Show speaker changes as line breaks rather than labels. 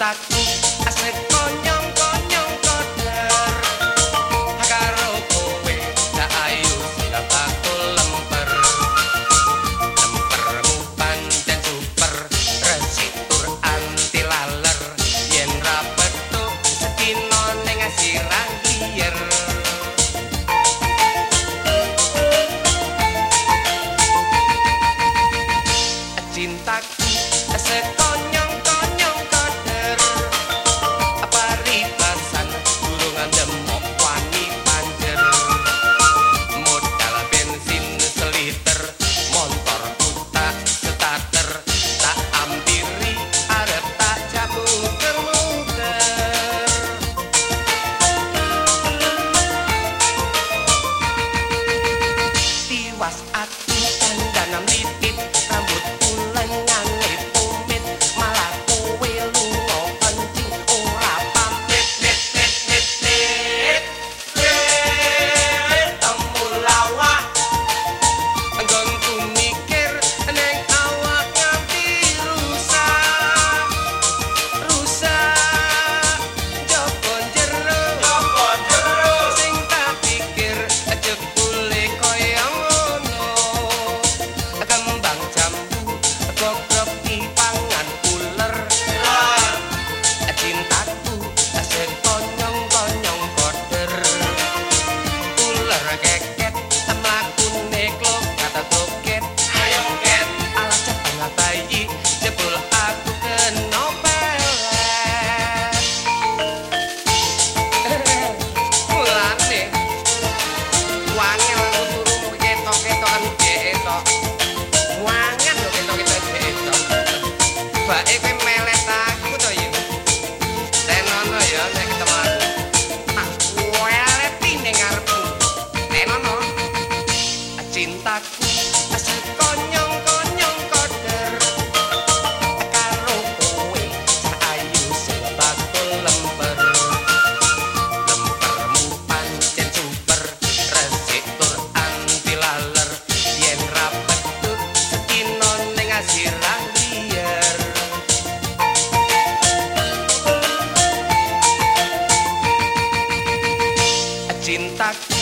Cintaku asli konyong-konyong koder karo kowe tak ayu sing bakul lemper lempermu pancen super resik tur anti laler yen ra petuk sedina ning sirah liyer cintaku sekonyong-konyong koder apa ribasan durungan demok wani panjer modal bensin seliter motor tak starter tak ampiri arep tak jamu kemuter tiwas aku dandanam titit rambut cintaku asli konyong-konyong koder karo kowe sak ayu sing bakul lemper lempermu pancen super resik tur anti laler yen ra petuk sedina ning sirah liyer cintaku